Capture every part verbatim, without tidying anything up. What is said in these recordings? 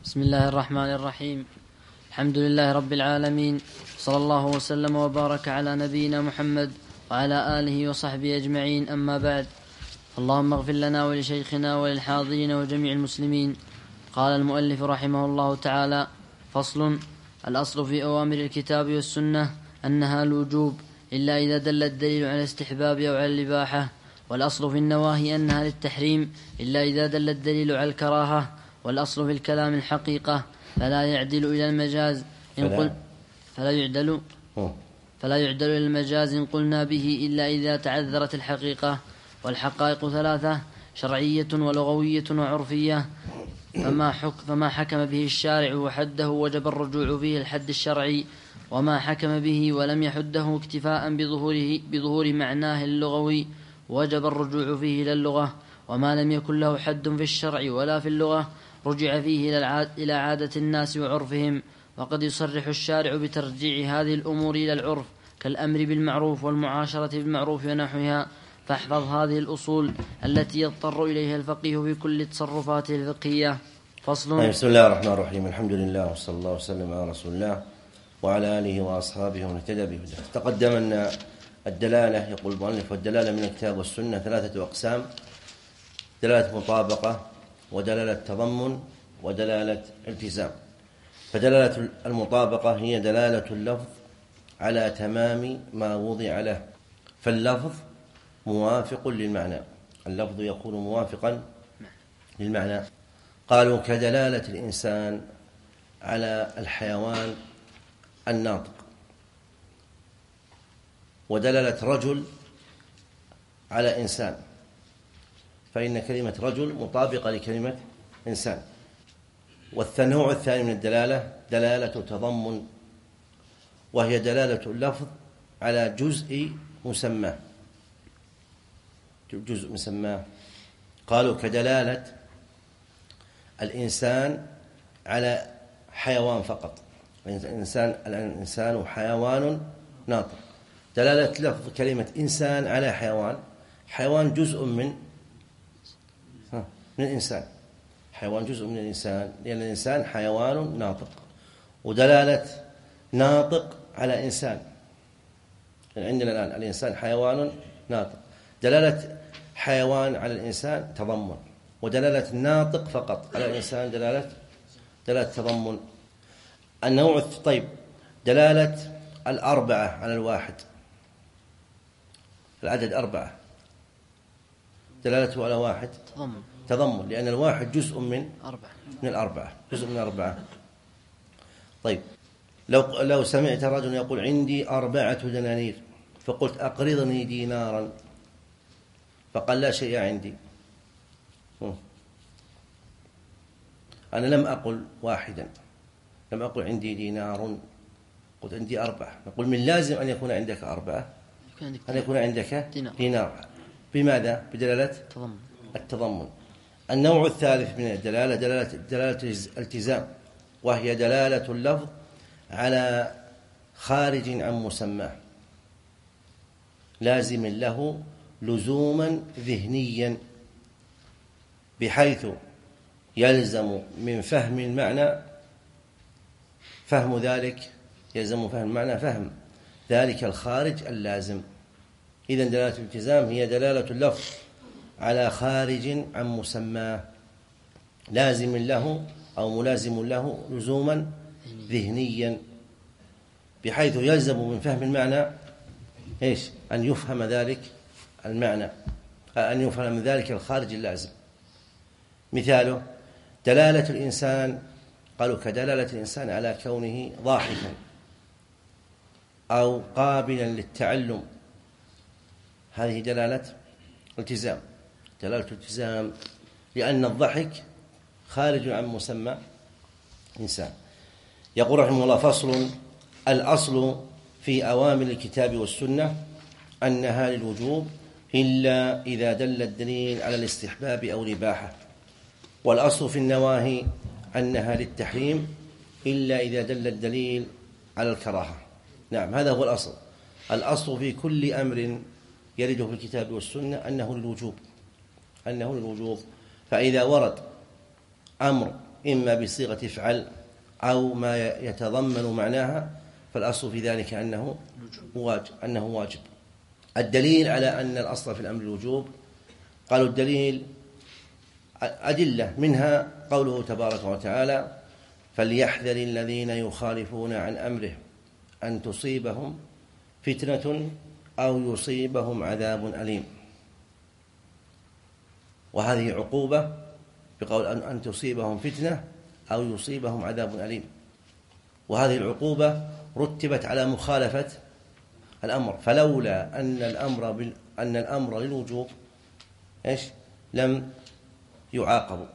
بسم الله الرحمن الرحيم. الحمد لله رب العالمين، صلى الله وسلم وبارك على نبينا محمد وعلى آله وصحبه أجمعين، أما بعد. اللهم اغفر لنا ولشيخنا وللحاضرين وجميع المسلمين. قال المؤلف رحمه الله تعالى: فصل. الأصل في أوامر الكتاب والسنة أنها الوجوب إلا إذا دل الدليل على الاستحباب أو على الإباحة، والأصل في النواهي أنها للتحريم إلا إذا دل الدليل على الكراهة، والأصل في الكلام الحقيقة فلا يعدل إلى المجاز إن قل فلا يعدل فلا يعدل إلى المجاز إن قلنا به إلا إذا تعذرت الحقيقة. والحقائق ثلاثة: شرعية ولغوية وعرفية. فما, حك فما حكم به الشارع وحده وجب الرجوع فيه الحد الشرعي، وما حكم به ولم يحده اكتفاء بظهوره بظهور معناه اللغوي وجب الرجوع فيه إلى اللغة. وما لم يكن له حد في الشرع ولا في اللغة رجع فيه إلى عادة الناس وعرفهم. وقد يصرح الشارع بترجيع هذه الأمور إلى العرف كالأمر بالمعروف والمعاشرة بالمعروف ونحوها. فاحفظ هذه الأصول التي يضطر إليها الفقيه في كل تصرفاته الفقهية. فصل. بسم الله الرحمن الرحيم. الحمد لله وصلى الله وسلم على رسول الله وعلى آله وأصحابه ومن اهتدى بهداه. تقدم أن الدلالة، يقول المؤلف، والدلالة من الكتاب والسنة ثلاثة أقسام: دلالة مطابقة، ودلالة تضمن، ودلالة التزام. فدلالة المطابقة هي دلالة اللفظ على تمام ما وضع له، فاللفظ موافق للمعنى، اللفظ يكون موافقا للمعنى. قالوا كدلالة الإنسان على الحيوان الناطق، ودلالة رجل على إنسان، فإن كلمة رجل مطابقة لكلمة إنسان. والنوع الثاني من الدلالة دلالة تضمن، وهي دلالة اللفظ على جزء مسماه، جزء مسماه. قالوا كدلالة الإنسان على حيوان فقط، الإنسان الإنسان حيوان ناطق. دلالة لفظ كلمة إنسان على حيوان، حيوان جزء من من الإنسان، حيوان جزء من الإنسان، لأن الإنسان حيوان ناطق. ودلالة ناطق على إنسان، يعني عندنا الآن الإنسان حيوان ناطق، دلالة حيوان على الإنسان تضمن، ودلالة ناطق فقط على الإنسان دلالة دلالة تضمن. النوع طيب دلالة الأربعة على الواحد، العدد أربعة، دلالته على واحد تضمن تضمن، لأن الواحد جزء من أربعة من الأربعة، جزء من الأربعة. طيب لو لو سمعت رجل يقول عندي أربعة دنانير، فقلت أقرضني دينارا، فقال لا شيء عندي، أنا لم أقل واحدا، لم أقل عندي دينار، قلت عندي أربعة. نقول من لازم أن يكون عندك أربعة، أن يكون عندك دينار. بماذا؟ بدلالة التضمن. النوع الثالث من الدلالة دلالة دلالة الالتزام، وهي دلالة اللفظ على خارج عن مسماه، لازم له لزوما ذهنيا، بحيث يلزم من فهم المعنى فهم ذلك، يلزم فهم المعنى فهم ذلك الخارج اللازم. إذن دلالة الالتزام هي دلالة اللفظ على خارج عن مسماه، لازم له أو ملازم له لزوما ذهنيا، بحيث يلزم من فهم المعنى إيش؟ أن يفهم ذلك المعنى، أن يفهم ذلك الخارج اللازم. مثاله دلالة الإنسان، قالوا كدلالة الإنسان على كونه ضاحكا أو قابلا للتعلم، هذه دلالة التزام، دلالة التزام، لأن الضحك خارج عن مسمى إنسان. يقول رحمه الله: فصل. الأصل في أوامر الكتاب والسنة أنها للوجوب إلا إذا دل الدليل على الاستحباب أو الإباحة، والأصل في النواهي أنها للتحريم إلا إذا دل الدليل على الكراهة. نعم، هذا هو الأصل. الأصل في كل أمر يرد في الكتاب والسنة أنه للوجوب، أنه للوجوب. فإذا ورد أمر إما بصيغة افعل أو ما يتضمن معناها، فالأصل في ذلك أنه واجب, أنه واجب. الدليل على أن الأصل في الأمر الوجوب، قالوا الدليل أدلة، منها قوله تبارك وتعالى: فليحذر الذين يخالفون عن أمره أن تصيبهم فتنة أو يصيبهم عذاب أليم. وهذه عقوبة بقول أن تصيبهم فتنة أو يصيبهم عذاب أليم، وهذه العقوبة رتبت على مخالفة الأمر، فلولا أن الأمر بال... أن الأمر للوجوب إيش لم يعاقبوا.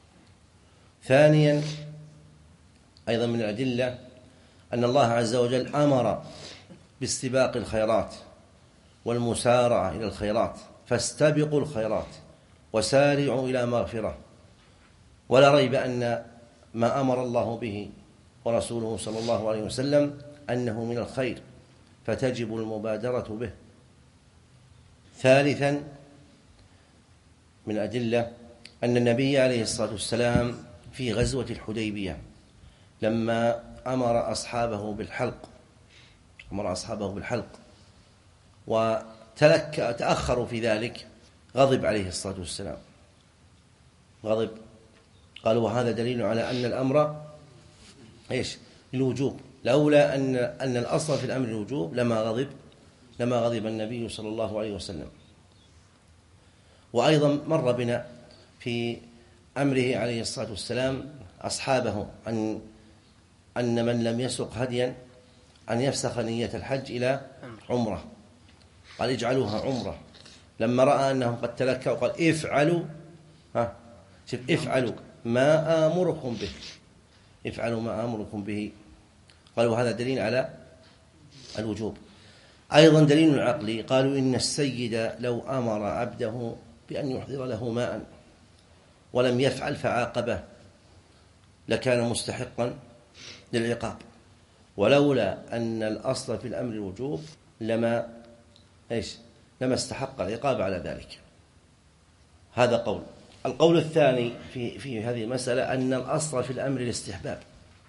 ثانيا أيضا من الأدلة أن الله عز وجل أمر باستباق الخيرات والمسارعة إلى الخيرات، فاستبقوا الخيرات وسارعوا إلى مغفرة. ولا ريب أن ما أمر الله به ورسوله صلى الله عليه وسلم أنه من الخير، فتجب المبادرة به. ثالثا من الأدلة أن النبي عليه الصلاة والسلام في غزوة الحديبية لما أمر أصحابه بالحلق أمر أصحابه بالحلق وتلك تأخروا في ذلك، غضب عليه الصلاة والسلام، غضب. قالوا وهذا دليل على أن الأمر إيش الوجوب، لولا أن أن الأصل في الأمر الوجوب لما غضب لما غضب النبي صلى الله عليه وسلم. وأيضا مر بنا في أمره عليه الصلاة والسلام أصحابه أن أن من لم يسق هديا أن يفسخ نية الحج إلى عمرة، قال اجعلوها عمرة. لما رأى أنهم قد تلكأوا قال افعلوا ها شوف افعلوا ما آمركم به افعلوا ما آمركم به. قالوا هذا دليل على الوجوب. أيضا دليل عقلي، قالوا إن السيد لو أمر عبده بأن يحضر له ماء ولم يفعل فعاقبه لكان مستحقا للعقاب، ولولا أن الأصل في الأمر الوجوب لما إيش لما استحق العقاب على ذلك. هذا قول. القول الثاني في في هذه المسألة أن الأصل في الأمر الاستحباب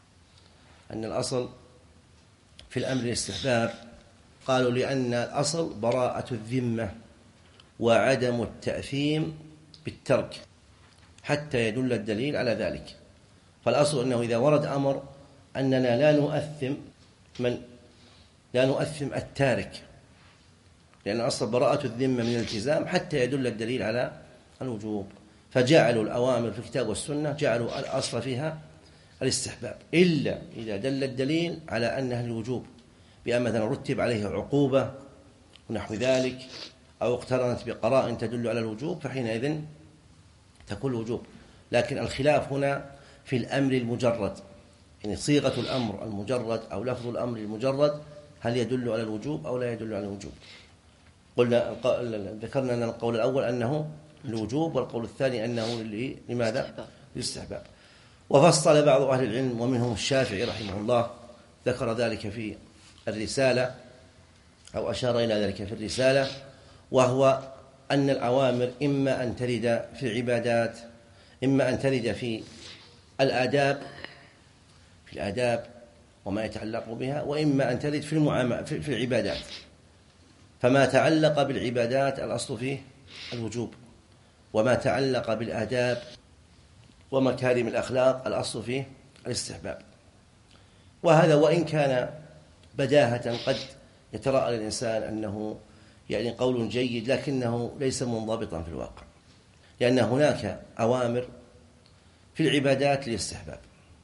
أن الأصل في الأمر الاستحباب قالوا لأن الأصل براءة الذمة وعدم التأثيم بالترك حتى يدل الدليل على ذلك. فالأصل أنه إذا ورد أمر أننا لا نؤثم من لا نؤثم التارك، لأن أصل براءة الذمة من الالتزام حتى يدل الدليل على الوجوب. فجعلوا الأوامر في الكتاب والسنة جعلوا الأصل فيها الاستحباب، إلا إذا دل الدليل على أنها الوجوب، بأن مثلا رتب عليه عقوبة ونحو ذلك، أو اقترنت بقرائن تدل على الوجوب، فحينئذ تكون الوجوب. لكن الخلاف هنا في الأمر المجرد، يعني صيغة الأمر المجرد أو لفظ الأمر المجرد هل يدل على الوجوب أو لا يدل على الوجوب. قلنا ذكرنا أن القول الأول أنه الوجوب، والقول الثاني أنه لماذا؟ للاستحباب. وفصل بعض أهل العلم ومنهم الشافعي رحمه الله ذكر ذلك في الرسالة أو أشار إلى ذلك في الرسالة، وهو أن الأوامر إما أن ترد في العبادات، إما أن ترد في الآداب في الآداب وما يتعلق بها، وإما أن ترد في المعاملة في العبادات. فما تعلق بالعبادات الأصل فيه الوجوب، وما تعلق بالآداب ومكارم الأخلاق الأصل فيه الاستحباب. وهذا وإن كان بداهة قد يتراءى للإنسان أنه يعني قول جيد، لكنه ليس منضبطا في الواقع، لأن هناك أوامر في العبادات للاستحباب،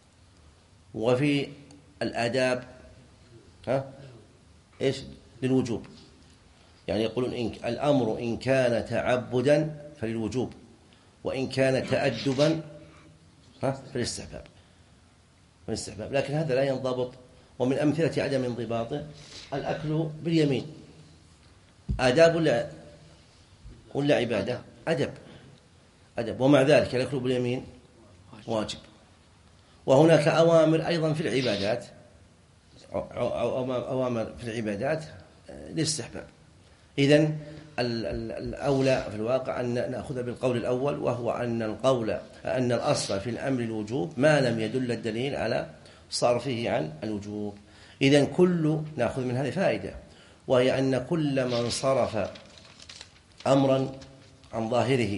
وفي الآداب ها إيش للوجوب. يعني يقولون إن الأمر إن كان تعبدا فللوجوب، وإن كان تأدبا ها فللاستحباب فللاستحباب لكن هذا لا ينضبط. ومن أمثلة عدم انضباطه الأكل باليمين، آداب ولا ولا عبادة؟ أدب أدب ومع ذلك الأكل باليمين واجب. وهناك أوامر أيضا في العبادات، أو أوامر في العبادات للاستحباب. إذن الأولى في الواقع أن نأخذ بالقول الأول، وهو أن القول أن الأصل في الأمر الوجوب ما لم يدل الدليل على صرفه عن الوجوب. إذن كل نأخذ من هذه فائدة، وهي أن كل من صرف أمرا عن ظاهره،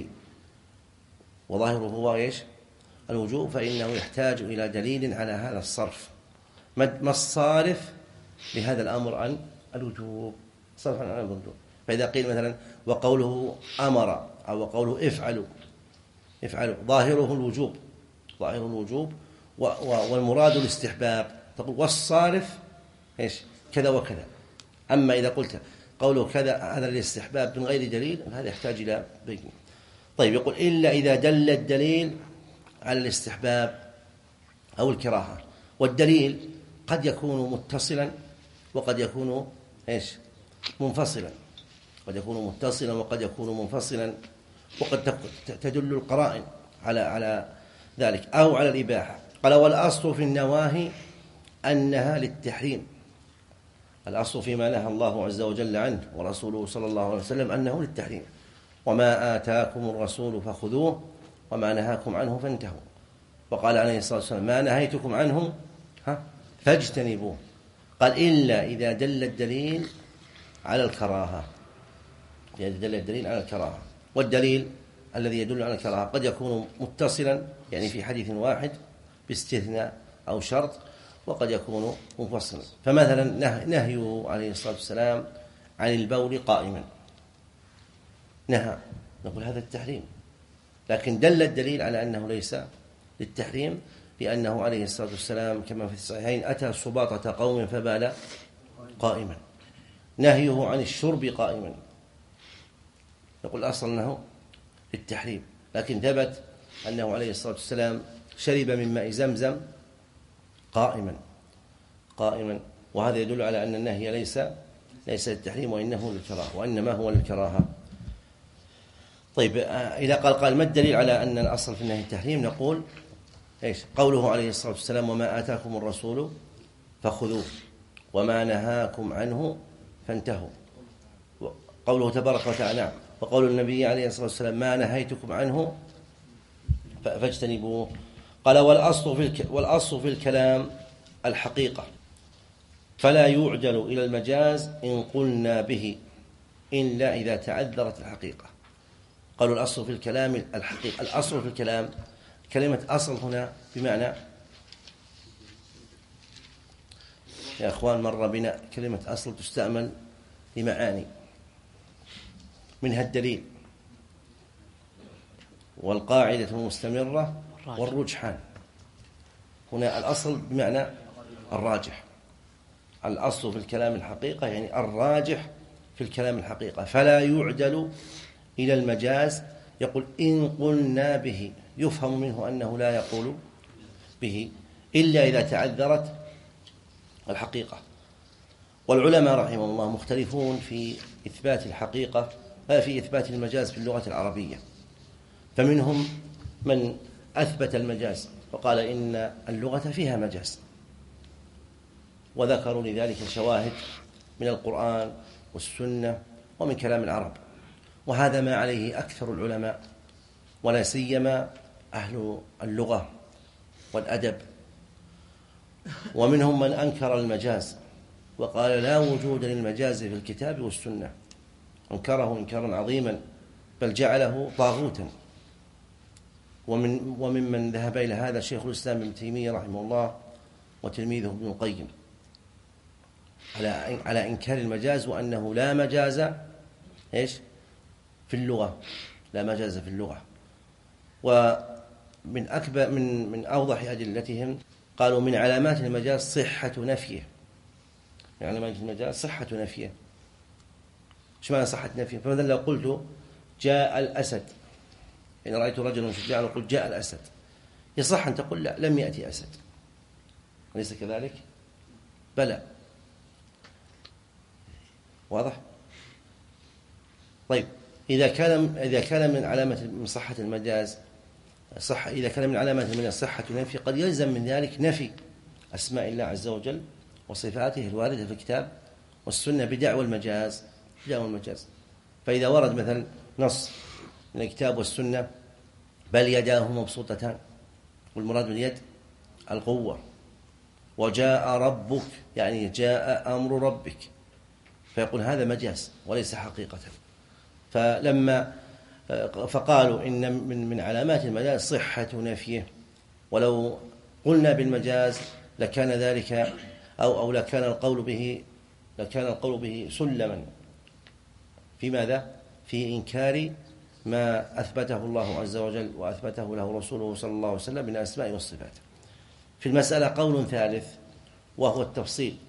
وظاهره هو إيش؟ الوجوب، فإنه يحتاج إلى دليل على هذا الصرف. ما الصارف لهذا الأمر عن الوجوب؟ صرف عن الوجوب. فإذا قيل مثلا وقوله أمر أو وقوله افعلوا افعلوا ظاهره الوجوب، ظاهره الوجوب والمراد الاستحباب، تقول والصارف إيش؟ كذا وكذا. أما إذا قلت قوله كذا هذا الاستحباب من غير دليل، هذا يحتاج إلى بيان. طيب، يقول إلا إذا دل الدليل على الاستحباب أو الكراهة. والدليل قد يكون متصلا وقد يكون إيش؟ منفصلا. قد يكون متصلا وقد يكون منفصلا، وقد تدل القرائن على على ذلك أو على الإباحة. قال والأصل في النواهي أنها للتحريم. الأصل فيما نهى الله عز وجل عنه ورسوله صلى الله عليه وسلم أنه للتحريم. وما آتاكم الرسول فخذوه وما نهاكم عنه فانتهوا. وقال عليه الصلاة والسلام ما نهيتكم عنه فاجتنبوه. قال إلا إذا دل الدليل على الكراهة، إذا دل الدليل على الكراهة. والدليل الذي يدل على الكراهة قد يكون متصلا، يعني في حديث واحد باستثناء أو شرط، وقد يكون منفصلا. فمثلا نهيه عليه الصلاة والسلام عن البول قائما، نهى، نقول هذا التحريم، لكن دل الدليل على أنه ليس للتحريم، لأنه عليه الصلاة والسلام كما في الصحيحين أتى سباطة قوم فبال قائما. نهيه عن الشرب قائما، نقول أصل أنه للتحريم، لكن ثبت أنه عليه الصلاة والسلام شرب من ماء زمزم قائما قائما وهذا يدل على أن النهي ليس ليس للتحريم وإنه للكراهة، وإنما هو للكراهة. طيب، إذا قال قال ما الدليل على أن الأصل في النهي التحريم؟ نقول إيش؟ قوله عليه الصلاة والسلام وما آتاكم الرسول فخذوه وما نهاكم عنه فانتهوا. قوله تبارك وتعالى وقول النبي عليه الصلاة والسلام ما نهيتكم عنه فاجتنبوه. قال والأصل في الك... والأصل في الكلام الحقيقة فلا يعدل إلى المجاز إن قلنا به إلا إذا تعذرت الحقيقة. قالوا الأصل في الكلام الحقيقة. الأصل في الكلام، كلمة أصل هنا بمعنى يا أخوان مر بنا كلمة أصل تستعمل لمعاني، منها الدليل والقاعدة المستمرة والرجحان. هنا الأصل بمعنى الراجح. الأصل في الكلام الحقيقة يعني الراجح في الكلام الحقيقة، فلا يعدل إلى المجاز. يقول إن قلنا به، يفهم منه أنه لا يقول به إلا إذا تعذرت الحقيقة. والعلماء رحمهم الله مختلفون في إثبات الحقيقة، في إثبات المجاز في اللغة العربية. فمنهم من أثبت المجاز وقال إن اللغة فيها مجاز، وذكروا لذلك شواهد من القرآن والسنة ومن كلام العرب، وهذا ما عليه أكثر العلماء ولا سيما أهل اللغة والأدب. ومنهم من أنكر المجاز وقال لا وجود للمجاز في الكتاب والسنة، أنكره إنكارا عظيما بل جعله طاغوتا. ومن وممن ذهب إلى هذا شيخ الإسلام ابن تيمية رحمه الله وتلميذه ابن القيم على على إنكار المجاز، وأنه لا مجاز إيش في اللغة، لا مجاز في اللغة. ومن أكبر من من أوضح أدلتهم قالوا من علامات المجاز صحة نفيه. من علامات المجاز صحة نفيه. ايش معنى صحة نفيه؟ فمثلا لو قلت جاء الأسد، إن رأيت رجلا شجاعا وقلت جاء الأسد، يصح أن تقول لا لم يأتي أسد، أليس كذلك؟ بلى. واضح؟ طيب، إذا كان إذا كان من علامة من صحة المجاز صح إذا كان من علامات من صحة نفي، قد يلزم من ذلك نفي أسماء الله عز وجل وصفاته الواردة في الكتاب والسنة بدعوى المجاز بدعوى المجاز فإذا ورد مثلا نص من الكتاب والسنة بل يداه مبسوطتان، والمراد باليد القوة، وجاء ربك يعني جاء أمر ربك، فيقول هذا مجاز وليس حقيقة. فلما فقالوا إن من من علامات المجاز صحة نفيه، ولو قلنا بالمجاز لكان ذلك أو أو لكان القول به لكان القول به سلما في ماذا؟ في إنكار ما أثبته الله عز وجل وأثبته له رسوله صلى الله عليه وسلم من الأسماء والصفات. في المسألة قول ثالث وهو التفصيل،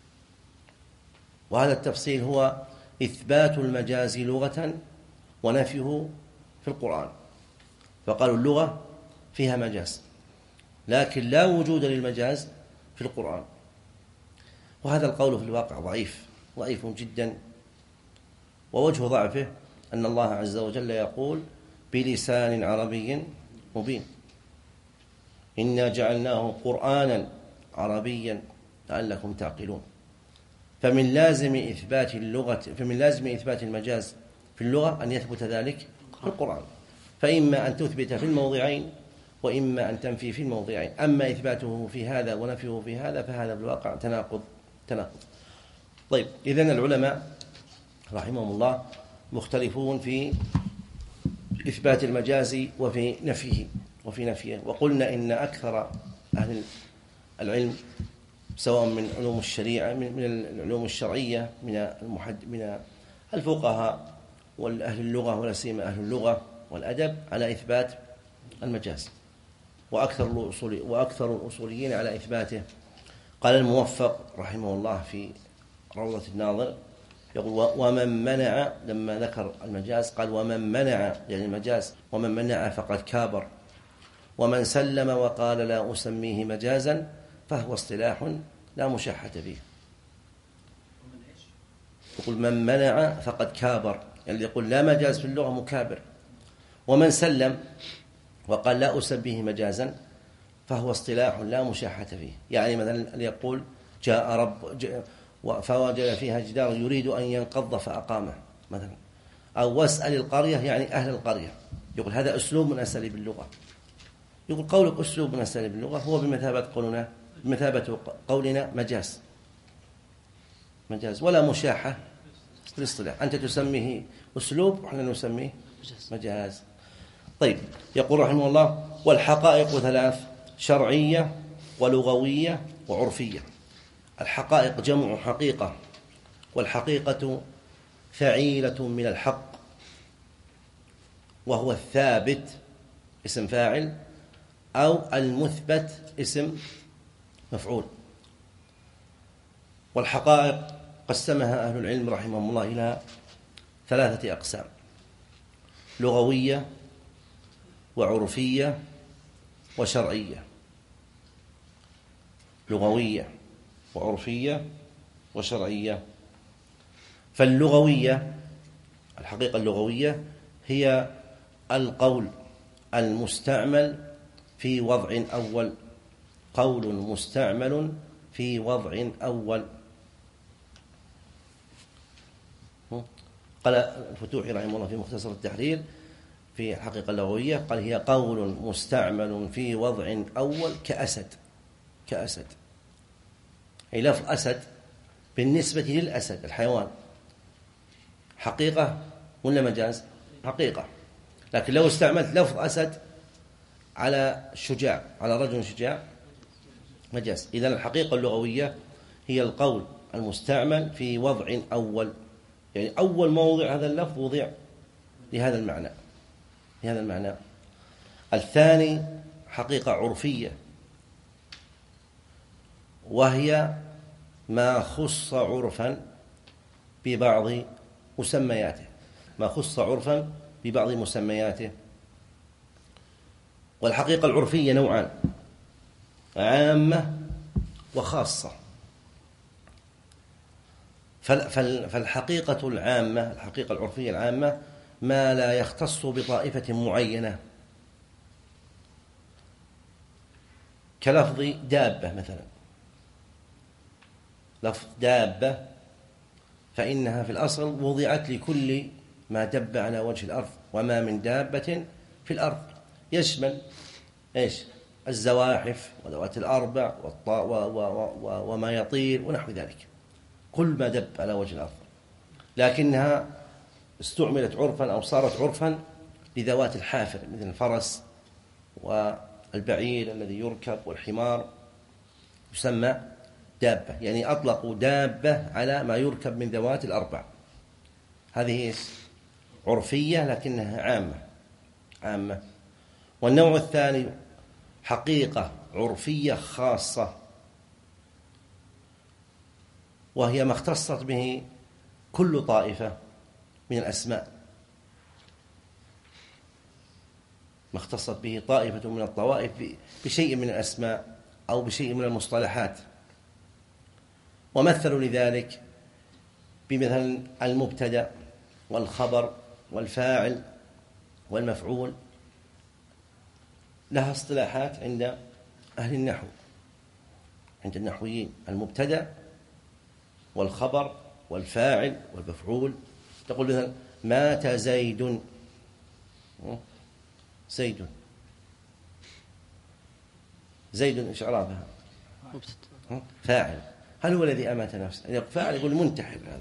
وهذا التفصيل هو إثبات المجاز لغة ونفيه في القرآن. فقالوا اللغة فيها مجاز لكن لا وجود للمجاز في القرآن، وهذا القول في الواقع ضعيف ضعيف جدا. ووجه ضعفه أن الله عز وجل يقول بلسان عربي مبين إنا جعلناه قرآنا عربيا لعلكم تعقلون. فمن لازم إثبات اللغة فمن لازم إثبات المجاز في اللغة أن يثبت ذلك في القرآن، فإما أن تثبت في الموضعين وإما أن تنفي في الموضعين. أما إثباته في هذا ونفيه في هذا فهذا بالواقع تناقض تناقض. طيب، إذن العلماء رحمهم الله مختلفون في إثبات المجاز وفي نفيه وفي نفيه وقلنا إن أكثر أهل العلم سواء من علوم الشريعة من العلوم الشرعية من المحد من الفقهاء والأهل اللغة ولا سيما أهل اللغة والأدب على إثبات المجاز، وأكثر الأصول وأكثر الأصوليين على إثباته. قال الموفق رحمه الله في روضة الناظر يقول ومن منع، لما ذكر المجاز قال ومن منع يعني المجاز ومن منع فقد كابر، ومن سلم وقال لا أسميه مجازا فهو اصطلاح لا مشاحة فيه. يقول من منع فقد كابر، يعني يقول لا مجاز في اللغة مكابر. ومن سلم وقال لا أسميه مجازا فهو اصطلاح لا مشاحة فيه. يعني مثلا يقول جاء رب جاء فوجد فيها جدار يريد أن ينقض فأقامه مثلا، أو واسأل القرية يعني أهل القرية، يقول هذا أسلوب من أساليب اللغة. يقول قولك أسلوب من أساليب اللغة هو بمثابة قولنا بمثابة قولنا مجاز مجاز ولا مشاحة في الاصطلاح. أنت تسميه أسلوب وإحنا نسميه مجاز. طيب، يقول رحمه الله والحقائق ثلاث: شرعية ولغوية وعرفية. الحقائق جمع حقيقة، والحقيقة فعيلة من الحق وهو الثابت اسم فاعل أو المثبت اسم مفعول. والحقائق قسمها أهل العلم رحمهم الله إلى ثلاثة أقسام: لغوية وعرفية وشرعية. لغوية وعرفية وشرعية. فاللغوية الحقيقة اللغوية هي القول المستعمل في وضع أول، قول مستعمل في وضع أول. قال الفتوحي رحمه الله في مختصر التحرير في الحقيقة اللغوية قال هي قول مستعمل في وضع أول كأسد. كأسد أي لفظ أسد بالنسبة للأسد الحيوان حقيقة ولا مجاز؟ حقيقة. لكن لو استعملت لفظ أسد على شجاع، على رجل شجاع، مجاز. إذن الحقيقة اللغوية هي القول المستعمل في وضع أول، يعني أول موضع هذا اللفظ وضع لهذا المعنى لهذا المعنى. الثاني حقيقة عرفية، وهي ما خص عرفا ببعض مسمياته ما خص عرفا ببعض مسمياته. والحقيقة العرفية نوعان: عامة وخاصة. فالحقيقة العامة الحقيقة العرفية العامة ما لا يختص بطائفة معينة، كلفظ دابة مثلا. لفظ دابة فإنها في الأصل وضعت لكل ما دب على وجه الأرض وما من دابة في الأرض، يشمل إيش؟ الزواحف وذوات الأربع وما يطير ونحو ذلك، كل ما دب على وجه الأرض، لكنها استعملت عرفا أو صارت عرفا لذوات الحافر مثل الفرس والبعير الذي يركب والحمار، يسمى دابة، يعني أطلقوا دابة على ما يركب من ذوات الأربع. هذه عرفية لكنها عامة عامة. والنوع الثاني حقيقة عرفية خاصة، وهي ما اختصت به كل طائفة من الأسماء، ما اختصت به طائفة من الطوائف بشيء من الأسماء أو بشيء من المصطلحات. ومثلوا لذلك بمثل المبتدأ والخبر والفاعل والمفعول، لها اصطلاحات عند أهل النحو، عند النحويين. المبتدأ والخبر والفاعل والمفعول، تقول مثلا مات زيد، زيد زيد إيش إعرابها؟ فاعل. هل هو الذي أمات نفسه؟ فاعل يقول منتحر هذا،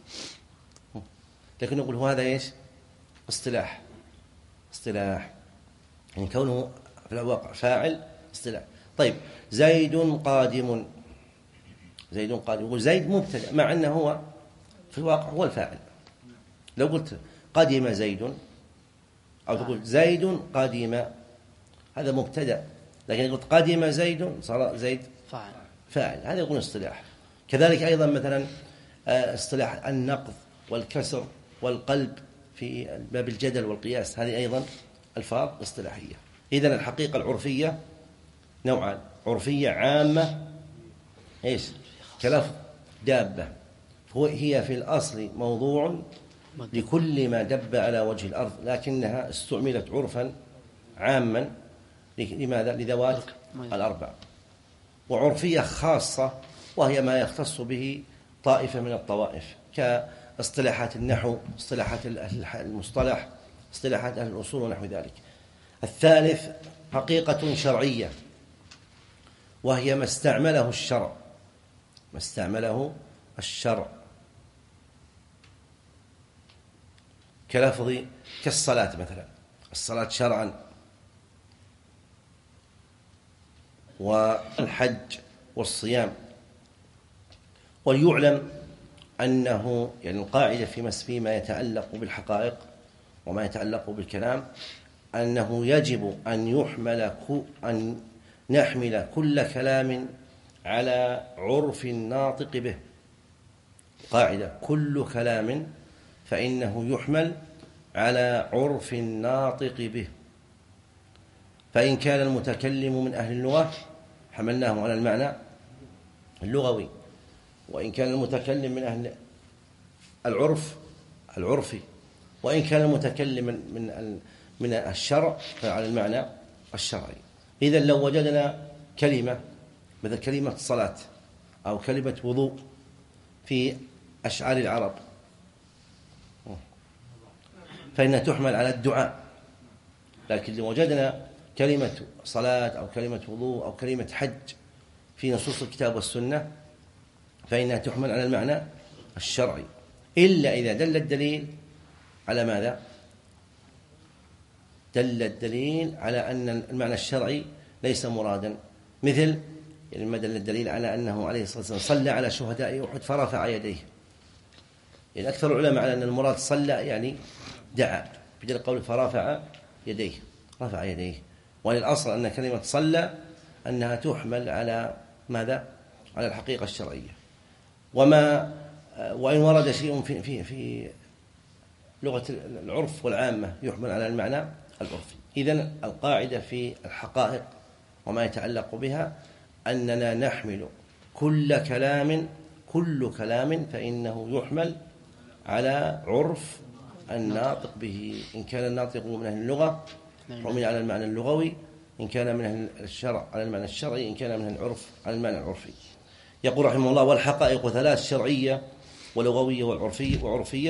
لكن نقول هو هذا إيش؟ اصطلاح اصطلاح يعني كونه في الواقع فاعل اصطلاح. طيب زيد قادم، زيد قادم، يقول زيد مبتدأ مع أنه هو في الواقع هو الفاعل. لو قلت قدم زيد أو تقول زيد قدم، هذا مبتدأ، لكن قلت قدم زيد صار زيد فاعل فاعل، هذا يكون اصطلاح. كذلك أيضا مثلا اصطلاح النقض والكسر والقلب في باب الجدل والقياس، هذه أيضا ألفاظ اصطلاحية. إذن الحقيقة العرفية نوعان: عرفية عامة إيش كلفظ دابة، هي في الأصل موضوع لكل ما دب على وجه الأرض، لكنها استعملت عرفا عاما لماذا؟ لذوات الأربع. وعرفية خاصة وهي ما يختص به طائفة من الطوائف، كاصطلاحات النحو، اصطلاحات المصطلح، اصطلاحات أهل الأصول ونحو ذلك. الثالث حقيقة شرعية، وهي ما استعمله الشرع، ما استعمله الشرع كلفظ كالصلاة مثلا، الصلاة شرعا، والحج والصيام. وليعلم أنه يعني القاعدة فيما يتعلق بالحقائق وما يتعلق بالكلام أنه يجب أن يحمل أن نحمل كل كلام على عرف الناطق به. قاعدة: كل كلام فإنه يحمل على عرف الناطق به، فإن كان المتكلم من أهل اللغة حملناه على المعنى اللغوي، وإن كان المتكلم من أهل العرف العرفي، وإن كان المتكلم من من الشرع فعلى المعنى الشرعي. إذن لو وجدنا كلمة مثل كلمة صلاة أو كلمة وضوء في أشعار العرب فإنها تحمل على الدعاء، لكن لو وجدنا كلمة صلاة أو كلمة وضوء أو كلمة حج في نصوص الكتاب والسنة فإنها تحمل على المعنى الشرعي، إلا إذا دل الدليل على ماذا؟ دل الدليل على أن المعنى الشرعي ليس مرادا، مثل يعني ما دل الدليل على أنه عليه الصلاة والسلام صلى على شهداء أحد فرفع يديه، يعني أكثر العلماء على أن المراد صلى يعني دعا، بدل قول فرفع يديه، رفع يديه. وللأصل أن كلمة صلى أنها تحمل على ماذا؟ على الحقيقة الشرعية. وما وإن ورد شيء في في في لغة العرف والعامة يحمل على المعنى العرفي. إذن القاعدة في الحقائق وما يتعلق بها أننا نحمل كل كلام كل كلام فإنه يحمل على عرف الناطق به، إن كان الناطق من أهل اللغة حمل على المعنى اللغوي، إن كان من أهل الشرع على المعنى الشرعي، إن كان من أهل العرف على المعنى العرفي. يقول رحمه الله: والحقائق ثلاث: شرعية ولغوية والعرفية وعرفية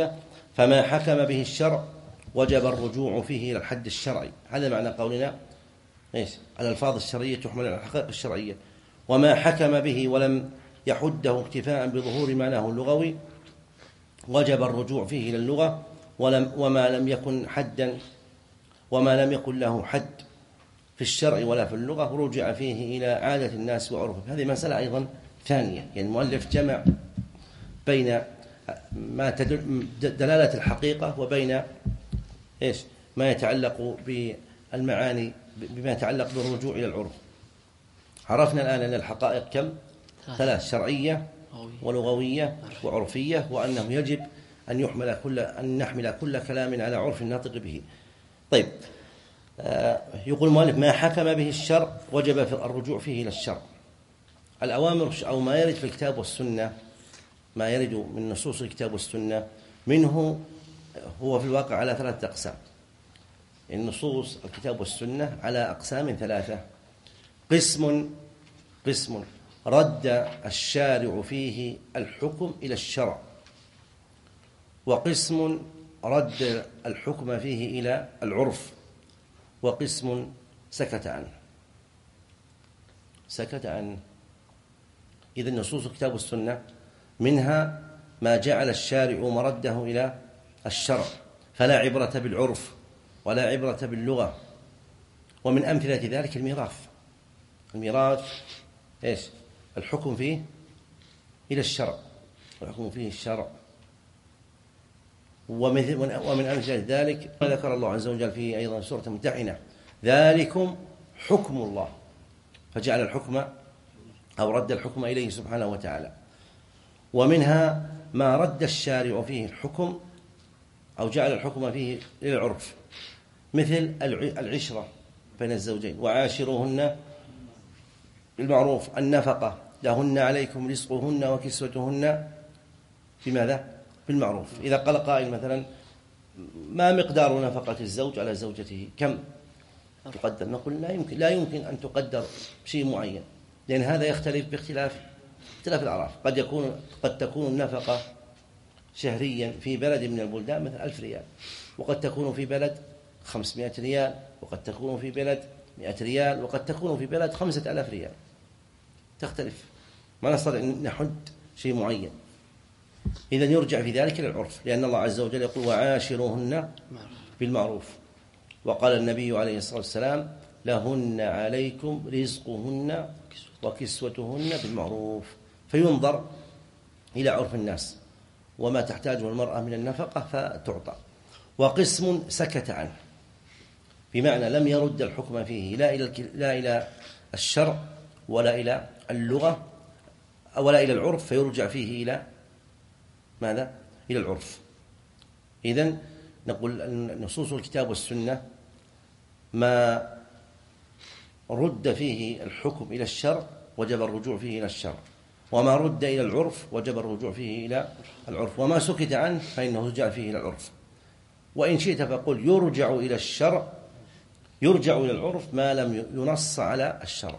فما حكم به الشرع وجب الرجوع فيه إلى الحد الشرعي. هذا معنى قولنا إيش؟ الألفاظ الشرعية تحمل على الحقائق الشرعية. وما حكم به ولم يحده اكتفاء بظهور معناه اللغوي وجب الرجوع فيه إلى اللغة. ولم وما لم يكن حدا وما لم يكن له حد في الشرع ولا في اللغة رجع فيه إلى عادة الناس وعرفهم. هذه مسألة أيضا ثانية، يعني المؤلف جمع بين ما تدل دلالة الحقيقة وبين إيش ما يتعلق بالمعاني، بما يتعلق بالرجوع إلى العرف. عرفنا الآن أن الحقائق كم؟ ثلاث: شرعية ولغوية وعرفية، وأنه يجب أن يحمل كل أن نحمل كل كلام على عرف الناطق به. طيب، آه يقول المؤلف: ما حكم به الشرع وجب في الرجوع فيه إلى الشرع. الأوامر أو ما يرد في الكتاب والسنة، ما يرد من نصوص الكتاب والسنة منه هو في الواقع على ثلاثة أقسام. النصوص الكتاب والسنة على أقسام ثلاثة: قسم قسم رد الشارع فيه الحكم إلى الشرع، وقسم رد الحكم فيه إلى العرف، وقسم سكت عنه سكت عنه إذن نصوص الكتاب والسنة منها ما جعل الشارع مرده إلى الشرع، فلا عبرة بالعرف ولا عبرة باللغة. ومن أمثلة ذلك الميراث. الميراث إيش؟ الحكم فيه إلى الشرع، الحكم فيه الشرع. ومن أمثلة ذلك ما ذكر الله عز وجل في أيضا سورة الممتحنة: ذلكم حكم الله، فجعل الحكم أو رد الحكم إليه سبحانه وتعالى. ومنها ما رد الشارع فيه الحكم أو جعل الحكم فيه للعرف، مثل العشرة بين الزوجين: وعاشروهن بالمعروف، النفقة لهن عليكم رزقهن وكسوتهن بماذا؟ بالمعروف. إذا قال قائل مثلا: ما مقدار نفقة الزوج على زوجته؟ كم تقدر؟ نقول لا يمكن لا يمكن أن تقدر شيء معين، لأن هذا يختلف باختلاف اختلاف الأعراف. قد يكون قد تكون النفقة شهريا في بلد من البلدان مثلا ألف ريال، وقد تكون في بلد خمسمائة ريال، وقد تكون في بلد مائة ريال، وقد تكون في بلد خمسة آلاف ريال. تختلف، ما نستطيع أن نحد شيء معين. إذن يرجع في ذلك للعرف، لأن الله عز وجل يقول: وعاشروهن بالمعروف. وقال النبي عليه الصلاة والسلام: لهن عليكم رزقهن وكسوتهن بالمعروف. فينظر إلى عرف الناس وما تحتاجه المرأة من النفقة فتعطى. وقسم سكت عنه، بمعنى لم يرد الحكم فيه لا إلى لا إلى الشرع ولا إلى اللغة ولا إلى العرف، فيرجع فيه إلى ماذا؟ إلى العرف. إذن نقول نصوص الكتاب والسنة ما رد فيه الحكم إلى الشرع وجب الرجوع فيه إلى الشرع، وما رد إلى العرف وجب الرجوع فيه إلى العرف، وما سكت عنه فإنه رجع فيه إلى العرف. وإن شئت فقل يرجع إلى الشرع، يرجع إلى العرف ما لم ينص على الشرع.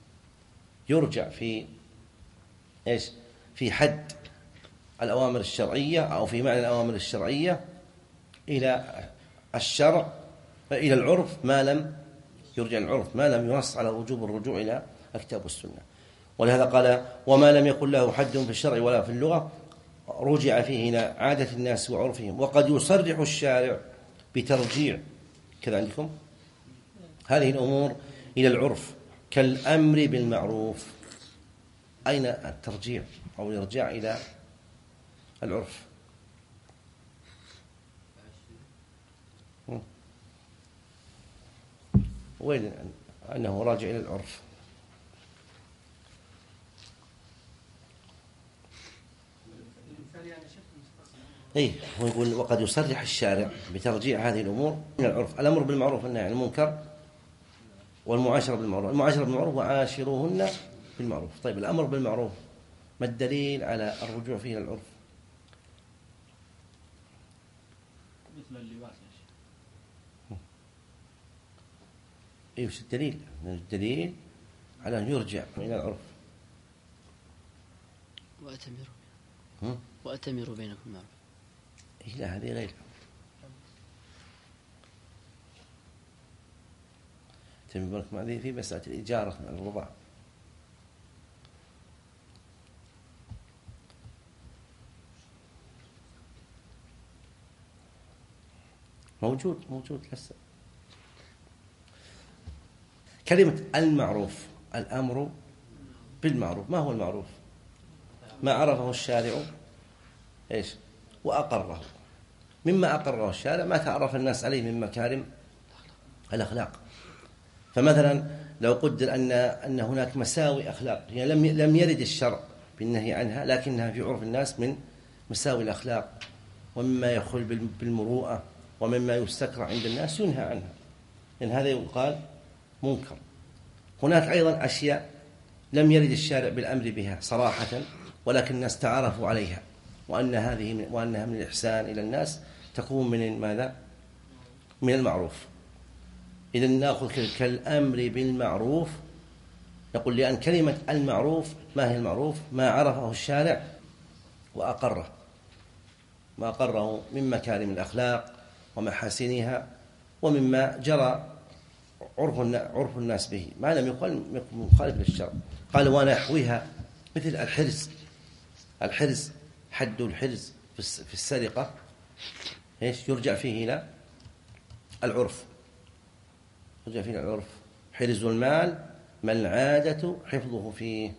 يرجع في إيش؟ في حد الأوامر الشرعية أو في معنى الأوامر الشرعية إلى الشرع، إلى العرف ما لم يرجع العرف ما لم ينص على وجوب الرجوع إلى الكتاب والسنة. ولهذا قال: وما لم يكن له حد في الشرع ولا في اللغة رجع فيه إلى عادة الناس وعرفهم. وقد يصرح الشارع بترجيع كذا عندكم هذه الأمور إلى العرف كالأمر بالمعروف. أين الترجيع أو الإرجاع إلى العرف؟ وين أنه راجع إلى العرف؟ إيه، هو يقول: وقد يصرح الشارع بترجيع هذه الأمور من العرف. الأمر بالمعروف والنهي عن المنكر والمعاشرة بالمعروف. المعاشرة بالمعروف: وعاشروهن بالمعروف. طيب، الأمر بالمعروف ما الدليل على الرجوع فيه إلى العرف؟ مثل اللباس. إيش الدليل؟ الدليل على أن يرجع إلى العرف. وأتمروا وأتمروا بينكم بالمعروف. إيه لا هذه غير تنبرك مع ذي في مسألة الإجارة الرضاع. موجود موجود لسه. كلمة المعروف، الأمر بالمعروف، ما هو المعروف؟ ما عرفه الشارع إيش وأقره، مما أقره الشارع ما تعرف الناس عليه من مكارم الأخلاق. فمثلا لو قدر أن أن هناك مساوي أخلاق، يعني لم لم يرد الشرع بالنهي عنها، لكنها في عرف الناس من مساوي الأخلاق ومما يخل بالمروءة ومما يستكره عند الناس ينهى عنها، لأن هذا يقال منكر. هناك أيضا أشياء لم يرد الشارع بالأمر بها صراحة، ولكن الناس تعرفوا عليها، وأن هذه من وأنها من الإحسان إلى الناس تكون من ماذا؟ من المعروف. إذا نأخذ كالأمر بالمعروف، نقول لأن كلمة المعروف ما هي المعروف؟ ما عرفه الشارع وأقره، ما أقره من مكارم الأخلاق ومحاسنها ومما جرى عرف الناس به، ما لم يقل مخالف للشرع. قال ونحوها، مثل الحرز. الحرز حد الحرز في السرقة إيش يرجع فيه إلى العرف، يرجع فيه إلى العرف. حرز المال ما العادة حفظه فيه،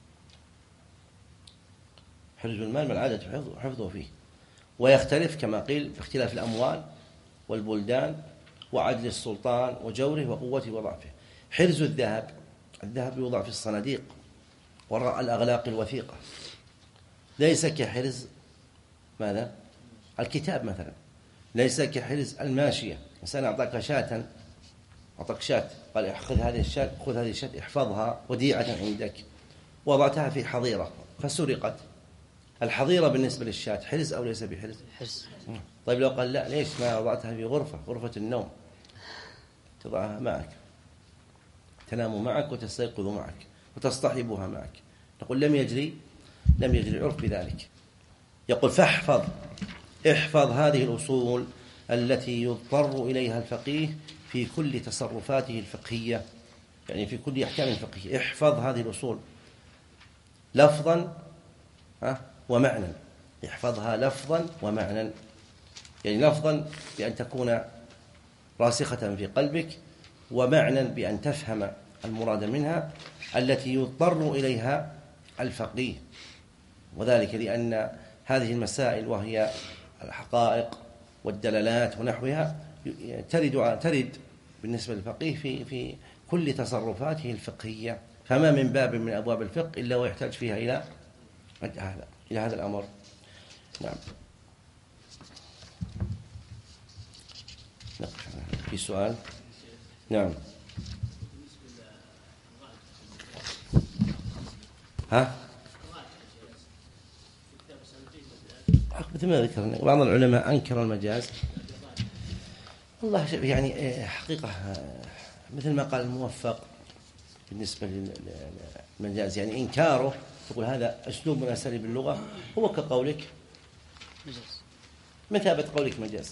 حرز المال ما العادة حفظه فيه. ويختلف كما قيل باختلاف الأموال والبلدان وعدل السلطان وجوره وقوته وضعفه. حرز الذهب، الذهب يوضع في الصناديق وراء الأغلاق الوثيقة، ليس كحرز ماذا؟ الكتاب مثلا، ليس كحرز الماشية. إنسان أعطاك شاة، أعطاك شاة قال خذ هذه الشاة، خذ هذه الشاة احفظها وديعة عندك، وضعتها في حظيرة فسرقت. الحظيرة بالنسبة للشاة حرز أو ليس بحرز؟ حرز. طيب لو قال لا، ليش ما وضعتها في غرفة، غرفة النوم، تضعها معك، تنام معك وتستيقظ معك وتصطحبها معك، نقول لم يجري لم يجري العرف بذلك. يقول فاحفظ، احفظ هذه الأصول التي يضطر إليها الفقيه في كل تصرفاته الفقهية، يعني في كل أحكام الفقهية. احفظ هذه الأصول لفظا ومعنى، احفظها لفظا ومعنى، يعني لفظا بأن تكون راسخة في قلبك، ومعنى بأن تفهم المراد منها التي يضطر إليها الفقيه. وذلك لأن هذه المسائل وهي الحقائق والدلالات ونحوها ترد ترد بالنسبة للفقيه في في كل تصرفاته الفقهية، فما من باب من أبواب الفقه إلا ويحتاج فيها إلى هذا إلى هذا الأمر. نعم. في سؤال؟ نعم. ها؟ مثل ما ذكرنا بعض العلماء أنكر المجاز. والله يعني حقيقة مثل ما قال الموفق بالنسبة للمجاز، يعني إنكاره تقول هذا أسلوب من أساليب اللغة، هو كقولك مجاز، مثابة قولك مجاز.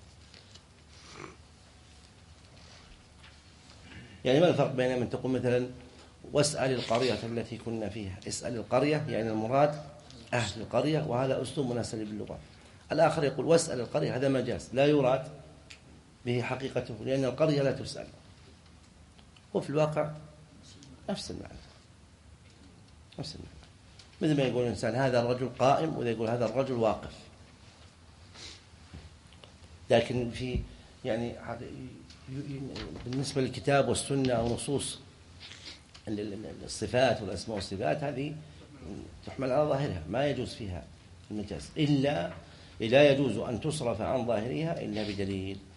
يعني ما الفرق بين من تقول مثلا واسأل القرية التي كنا فيها، اسأل القرية يعني المراد أهل القرية، وهذا أسلوب من أساليب اللغة. الآخر يقول واسأل القرية، هذا مجاز لا يراد به حقيقته، لأن القرية لا تسأل، وفي الواقع نفس المعنى، نفس المعنى. مثل ما يقول الإنسان هذا الرجل قائم، وإذا يقول هذا الرجل واقف. لكن في يعني بالنسبة للكتاب والسنة أو نصوص الصفات والأسماء والصفات هذه تحمل على ظاهرها، ما يجوز فيها المجاز، إلا لا يجوز أن تصرف عن ظاهرها إلا بدليل.